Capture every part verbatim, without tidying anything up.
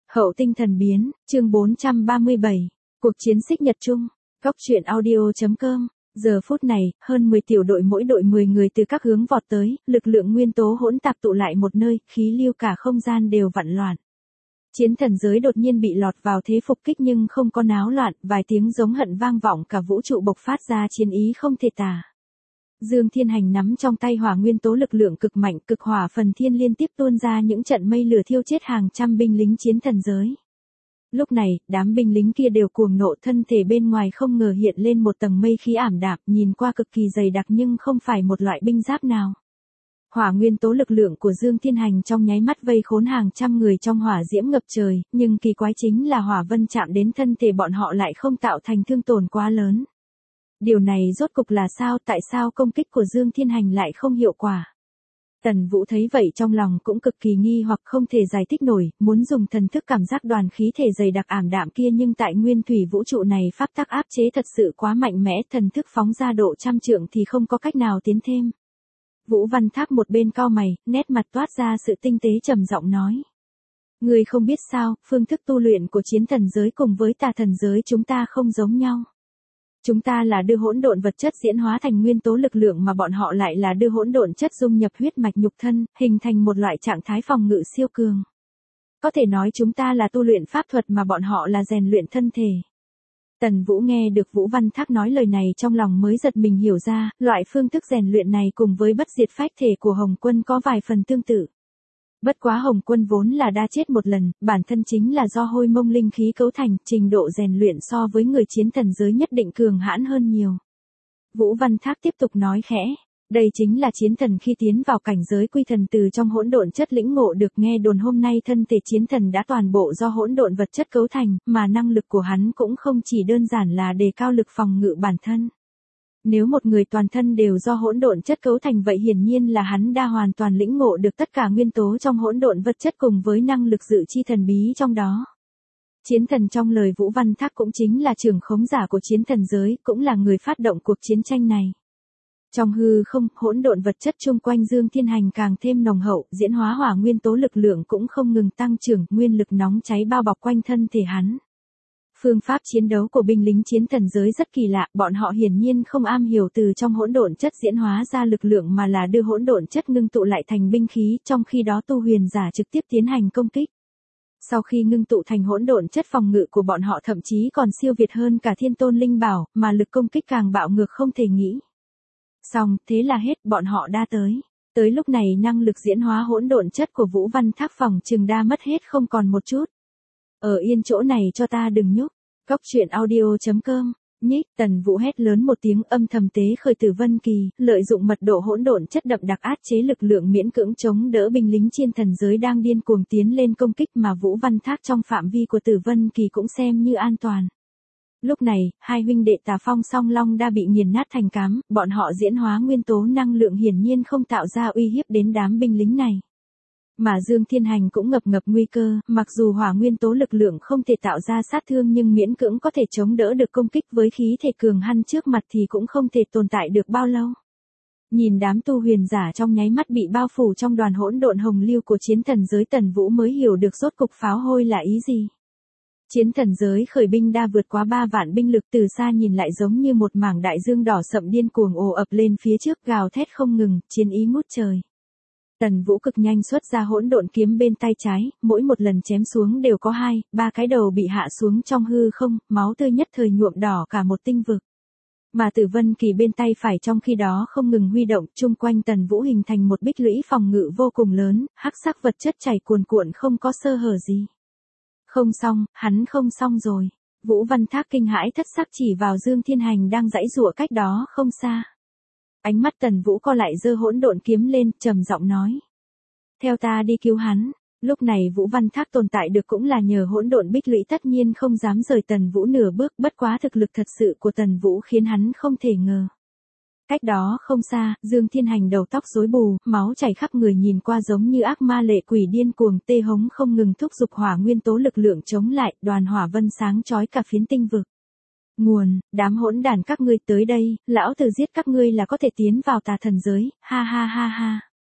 Hậu tinh thần biến, chương bốn trăm ba mươi bảy, cuộc chiến xích Nhật Trung, Cốc truyện audio.com. Giờ phút này, hơn mười tiểu đội mỗi đội mười người từ các hướng vọt tới, lực lượng nguyên tố hỗn tạp tụ lại một nơi, khí lưu cả không gian đều vặn loạn. Chiến thần giới đột nhiên bị lọt vào thế phục kích nhưng không có náo loạn, vài tiếng giống hận vang vọng cả vũ trụ bộc phát ra chiến ý không thể tả. Dương Thiên Hành nắm trong tay hỏa nguyên tố lực lượng cực mạnh, cực hỏa phần thiên liên tiếp tuôn ra những trận mây lửa thiêu chết hàng trăm binh lính chiến thần giới. Lúc này, đám binh lính kia đều cuồng nộ, thân thể bên ngoài không ngờ hiện lên một tầng mây khí ảm đạm, nhìn qua cực kỳ dày đặc nhưng không phải một loại binh giáp nào. Hỏa nguyên tố lực lượng của Dương Thiên Hành trong nháy mắt vây khốn hàng trăm người trong hỏa diễm ngập trời, nhưng kỳ quái chính là hỏa vân chạm đến thân thể bọn họ lại không tạo thành thương tổn quá lớn. Điều này rốt cục là sao, tại sao công kích của Dương Thiên Hành lại không hiệu quả? Tần Vũ thấy vậy trong lòng cũng cực kỳ nghi hoặc không thể giải thích nổi, muốn dùng thần thức cảm giác đoàn khí thể dày đặc ảm đạm kia nhưng tại nguyên thủy vũ trụ này pháp tắc áp chế thật sự quá mạnh mẽ, thần thức phóng ra độ trăm trượng thì không có cách nào tiến thêm. Vũ Văn Thác một bên cau mày, nét mặt toát ra sự tinh tế trầm giọng nói. Người không biết sao, phương thức tu luyện của chiến thần giới cùng với tà thần giới chúng ta không giống nhau. Chúng ta là đưa hỗn độn vật chất diễn hóa thành nguyên tố lực lượng mà bọn họ lại là đưa hỗn độn chất dung nhập huyết mạch nhục thân, hình thành một loại trạng thái phòng ngự siêu cường. Có thể nói chúng ta là tu luyện pháp thuật mà bọn họ là rèn luyện thân thể. Tần Vũ nghe được Vũ Văn Thác nói lời này trong lòng mới giật mình hiểu ra, loại phương thức rèn luyện này cùng với bất diệt phách thể của Hồng Quân có vài phần tương tự. Bất quá Hồng Quân vốn là đã chết một lần, bản thân chính là do hôi mông linh khí cấu thành, trình độ rèn luyện so với người chiến thần giới nhất định cường hãn hơn nhiều. Vũ Văn Thác tiếp tục nói khẽ, đây chính là chiến thần khi tiến vào cảnh giới quy thần từ trong hỗn độn chất lĩnh ngộ được, nghe đồn hôm nay thân thể chiến thần đã toàn bộ do hỗn độn vật chất cấu thành, mà năng lực của hắn cũng không chỉ đơn giản là đề cao lực phòng ngự bản thân. Nếu một người toàn thân đều do hỗn độn chất cấu thành vậy hiển nhiên là hắn đã hoàn toàn lĩnh ngộ được tất cả nguyên tố trong hỗn độn vật chất cùng với năng lực dự chi thần bí trong đó. Chiến thần trong lời Vũ Văn Thác cũng chính là trưởng khống giả của chiến thần giới, cũng là người phát động cuộc chiến tranh này. Trong hư không, hỗn độn vật chất chung quanh Dương Thiên Hành càng thêm nồng hậu, diễn hóa hỏa nguyên tố lực lượng cũng không ngừng tăng trưởng, nguyên lực nóng cháy bao bọc quanh thân thể hắn. Phương pháp chiến đấu của binh lính chiến thần giới rất kỳ lạ, bọn họ hiển nhiên không am hiểu từ trong hỗn độn chất diễn hóa ra lực lượng mà là đưa hỗn độn chất ngưng tụ lại thành binh khí, trong khi đó tu huyền giả trực tiếp tiến hành công kích. Sau khi ngưng tụ thành hỗn độn chất, phòng ngự của bọn họ thậm chí còn siêu việt hơn cả thiên tôn linh bảo, mà lực công kích càng bạo ngược không thể nghĩ. Xong, thế là hết, bọn họ đã tới. Tới lúc này năng lực diễn hóa hỗn độn chất của Vũ Văn Thác phòng chừng đã mất hết không còn một chút. Ở yên chỗ này cho ta đừng nhúc. Cốc truyện audio.com. Nhích, Tần Vũ hét lớn một tiếng, âm thầm tế khởi Tử Vân Kỳ, lợi dụng mật độ hỗn độn chất đậm đặc áp chế lực lượng miễn cưỡng chống đỡ binh lính chiến thần giới đang điên cuồng tiến lên công kích, mà Vũ Văn Thác trong phạm vi của Tử Vân Kỳ cũng xem như an toàn. Lúc này, hai huynh đệ Tà Phong Song Long đã bị nghiền nát thành cám, bọn họ diễn hóa nguyên tố năng lượng hiển nhiên không tạo ra uy hiếp đến đám binh lính này. Mà Dương Thiên Hành cũng ngập ngập nguy cơ, mặc dù hỏa nguyên tố lực lượng không thể tạo ra sát thương nhưng miễn cưỡng có thể chống đỡ được công kích, với khí thể cường hãn trước mặt thì cũng không thể tồn tại được bao lâu. Nhìn đám tu huyền giả trong nháy mắt bị bao phủ trong đoàn hỗn độn hồng lưu của chiến thần giới, Tần Vũ mới hiểu được rốt cục pháo hôi là ý gì. Chiến thần giới khởi binh đa vượt quá ba vạn binh lực, từ xa nhìn lại giống như một mảng đại dương đỏ sậm điên cuồng ồ ập lên phía trước, gào thét không ngừng, chiến ý ngút trời. Tần Vũ cực nhanh xuất ra hỗn độn kiếm bên tay trái, mỗi một lần chém xuống đều có hai, ba cái đầu bị hạ xuống trong hư không, máu tươi nhất thời nhuộm đỏ cả một tinh vực. Mà Tử Vân Kỳ bên tay phải trong khi đó không ngừng huy động, chung quanh Tần Vũ hình thành một bích lũy phòng ngự vô cùng lớn, hắc sắc vật chất chảy cuồn cuộn không có sơ hở gì. Không xong, hắn không xong rồi. Vũ Văn Thác kinh hãi thất sắc chỉ vào Dương Thiên Hành đang giãy giụa cách đó không xa. Ánh mắt Tần Vũ co lại, giơ hỗn độn kiếm lên, trầm giọng nói. Theo ta đi cứu hắn. Lúc này Vũ Văn Thác tồn tại được cũng là nhờ hỗn độn bích lũy, tất nhiên không dám rời Tần Vũ nửa bước, bất quá thực lực thật sự của Tần Vũ khiến hắn không thể ngờ. Cách đó không xa, Dương Thiên Hành đầu tóc rối bù, máu chảy khắp người, nhìn qua giống như ác ma lệ quỷ điên cuồng tê hống không ngừng thúc giục hỏa nguyên tố lực lượng chống lại, đoàn hỏa vân sáng chói cả phiến tinh vực. Nguồn, đám hỗn đàn các ngươi tới đây, lão tử giết các ngươi là có thể tiến vào tà thần giới, ha ha ha ha.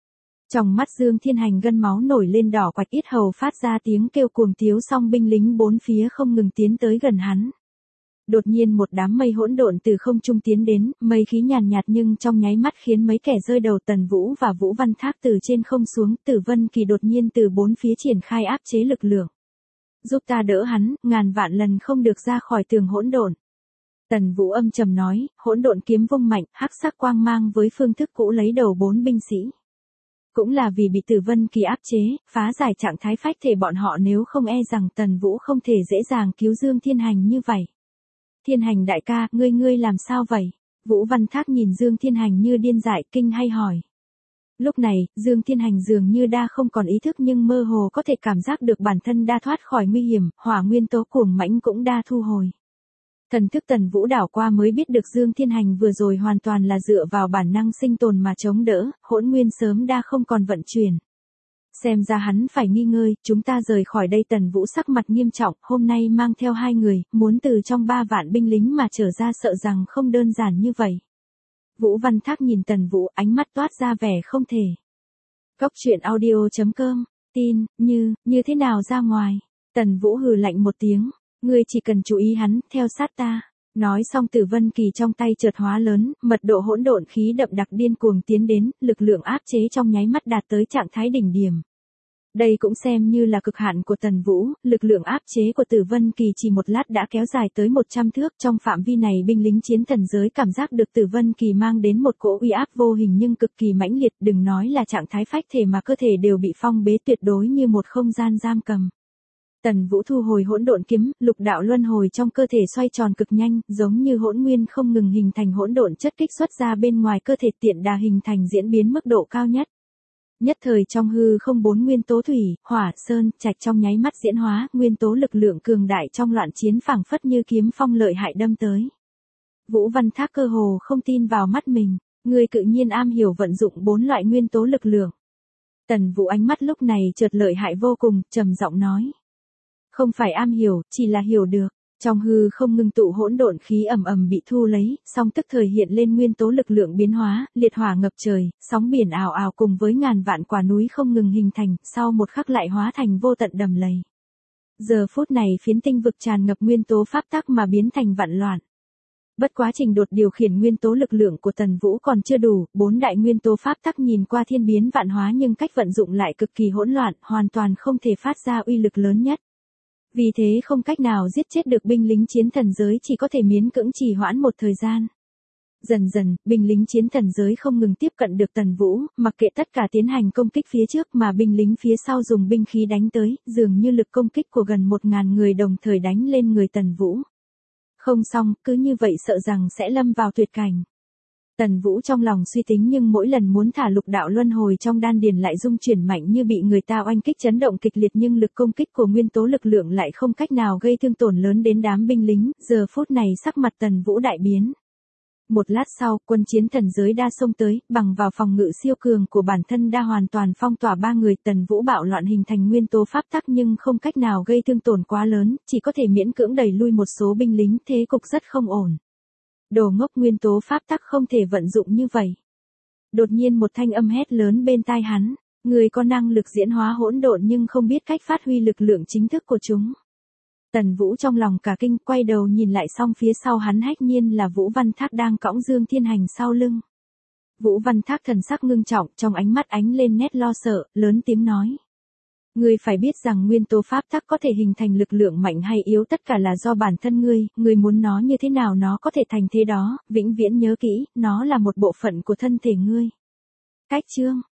Trong mắt Dương Thiên Hành gân máu nổi lên đỏ quạch, yết hầu phát ra tiếng kêu cuồng tiếu, song binh lính bốn phía không ngừng tiến tới gần hắn. Đột nhiên một đám mây hỗn độn từ không trung tiến đến, mây khí nhàn nhạt, nhạt nhưng trong nháy mắt khiến mấy kẻ rơi đầu Tần Vũ và Vũ Văn Thác từ trên không xuống. Tử Vân Kỳ đột nhiên từ bốn phía triển khai áp chế lực lượng. Giúp ta đỡ hắn, ngàn vạn lần không được ra khỏi tường hỗn độn. Tần Vũ âm trầm nói, hỗn độn kiếm vung mạnh, hắc sắc quang mang với phương thức cũ lấy đầu bốn binh sĩ. Cũng là vì bị Tử Vân Kỳ áp chế, phá giải trạng thái phách thể bọn họ, nếu không e rằng Tần Vũ không thể dễ dàng cứu Dương Thiên Hành như vậy. Thiên Hành đại ca, ngươi ngươi làm sao vậy? Vũ Văn Thác nhìn Dương Thiên Hành như điên dại, kinh hay hỏi. Lúc này, Dương Thiên Hành dường như đã không còn ý thức nhưng mơ hồ có thể cảm giác được bản thân đã thoát khỏi nguy hiểm, hỏa nguyên tố cuồng mãnh cũng đã thu hồi. Thần thức Tần Vũ đảo qua mới biết được Dương Thiên Hành vừa rồi hoàn toàn là dựa vào bản năng sinh tồn mà chống đỡ, hỗn nguyên sớm đã không còn vận chuyển. Xem ra hắn phải nghi ngơi, chúng ta rời khỏi đây. Tần Vũ sắc mặt nghiêm trọng, hôm nay mang theo hai người, muốn từ trong ba vạn binh lính mà trở ra sợ rằng không đơn giản như vậy. Vũ Văn Thác nhìn Tần Vũ, ánh mắt toát ra vẻ không thể. Góc truyện audio chấm com, tin, như, như thế nào ra ngoài? Tần Vũ hừ lạnh một tiếng, ngươi chỉ cần chú ý hắn, theo sát ta. Nói xong Tử Vân Kỳ trong tay chợt hóa lớn, mật độ hỗn độn khí đậm đặc điên cuồng tiến đến, lực lượng áp chế trong nháy mắt đạt tới trạng thái đỉnh điểm. Đây cũng xem như là cực hạn của Tần Vũ, lực lượng áp chế của Tử Vân Kỳ chỉ một lát đã kéo dài tới một trăm thước. Trong phạm vi này binh lính chiến thần giới cảm giác được Tử Vân Kỳ mang đến một cỗ uy áp vô hình nhưng cực kỳ mãnh liệt, đừng nói là trạng thái phách thể mà cơ thể đều bị phong bế tuyệt đối như một không gian giam cầm. Tần Vũ thu hồi hỗn độn kiếm, lục đạo luân hồi trong cơ thể xoay tròn cực nhanh, giống như hỗn nguyên không ngừng hình thành hỗn độn chất kích xuất ra bên ngoài cơ thể, tiện đà hình thành diễn biến mức độ cao nhất. Nhất thời trong hư không bốn nguyên tố thủy, hỏa, sơn, trạch trong nháy mắt diễn hóa, nguyên tố lực lượng cường đại trong loạn chiến phảng phất như kiếm phong lợi hại đâm tới. Vũ Văn Thác cơ hồ không tin vào mắt mình, người tự nhiên am hiểu vận dụng bốn loại nguyên tố lực lượng. Tần Vũ ánh mắt lúc này chợt lợi hại vô cùng, trầm giọng nói. Không phải am hiểu, chỉ là hiểu được. Trong hư không ngưng tụ hỗn độn khí ầm ầm bị thu lấy, song tức thời hiện lên nguyên tố lực lượng biến hóa, liệt hỏa ngập trời, sóng biển ào ào cùng với ngàn vạn quả núi không ngừng hình thành, sau một khắc lại hóa thành vô tận đầm lầy. Giờ phút này phiến tinh vực tràn ngập nguyên tố pháp tắc mà biến thành vạn loạn. Bất quá trình đột điều khiển nguyên tố lực lượng của Tần Vũ còn chưa đủ, bốn đại nguyên tố pháp tắc nhìn qua thiên biến vạn hóa nhưng cách vận dụng lại cực kỳ hỗn loạn, hoàn toàn không thể phát ra uy lực lớn nhất. Vì thế không cách nào giết chết được binh lính chiến thần giới, chỉ có thể miễn cưỡng trì hoãn một thời gian. Dần dần, binh lính chiến thần giới không ngừng tiếp cận được Tần Vũ, mặc kệ tất cả tiến hành công kích phía trước mà binh lính phía sau dùng binh khí đánh tới, dường như lực công kích của gần một ngàn người đồng thời đánh lên người Tần Vũ. Không xong, cứ như vậy sợ rằng sẽ lâm vào tuyệt cảnh. Tần Vũ trong lòng suy tính nhưng mỗi lần muốn thả lục đạo luân hồi trong đan điền lại rung chuyển mạnh như bị người ta oanh kích chấn động kịch liệt, nhưng lực công kích của nguyên tố lực lượng lại không cách nào gây thương tổn lớn đến đám binh lính. Giờ phút này sắc mặt Tần Vũ đại biến. Một lát sau, quân chiến thần giới đa xông tới, bằng vào phòng ngự siêu cường của bản thân đa hoàn toàn phong tỏa ba người. Tần Vũ bạo loạn hình thành nguyên tố pháp tắc nhưng không cách nào gây thương tổn quá lớn, chỉ có thể miễn cưỡng đẩy lui một số binh lính, thế cục rất không ổn. Đồ ngốc, nguyên tố pháp tắc không thể vận dụng như vậy. Đột nhiên một thanh âm hét lớn bên tai hắn, người có năng lực diễn hóa hỗn độn nhưng không biết cách phát huy lực lượng chính thức của chúng. Tần Vũ trong lòng cả kinh, quay đầu nhìn lại xong phía sau hắn hách nhiên là Vũ Văn Thác đang cõng Dương Thiên Hành sau lưng. Vũ Văn Thác thần sắc ngưng trọng, trong ánh mắt ánh lên nét lo sợ, lớn tiếng nói. Ngươi phải biết rằng nguyên tố pháp tắc có thể hình thành lực lượng mạnh hay yếu tất cả là do bản thân ngươi, ngươi muốn nó như thế nào nó có thể thành thế đó, vĩnh viễn nhớ kỹ, nó là một bộ phận của thân thể ngươi. Cách chương,